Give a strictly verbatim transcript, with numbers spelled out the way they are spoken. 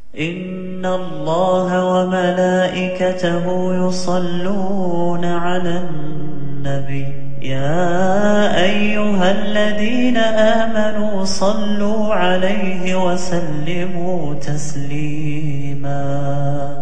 إن الله وملائكته يصلون على النبي يا أيها الذين آمنوا صلوا عليه وسلموا تسليما.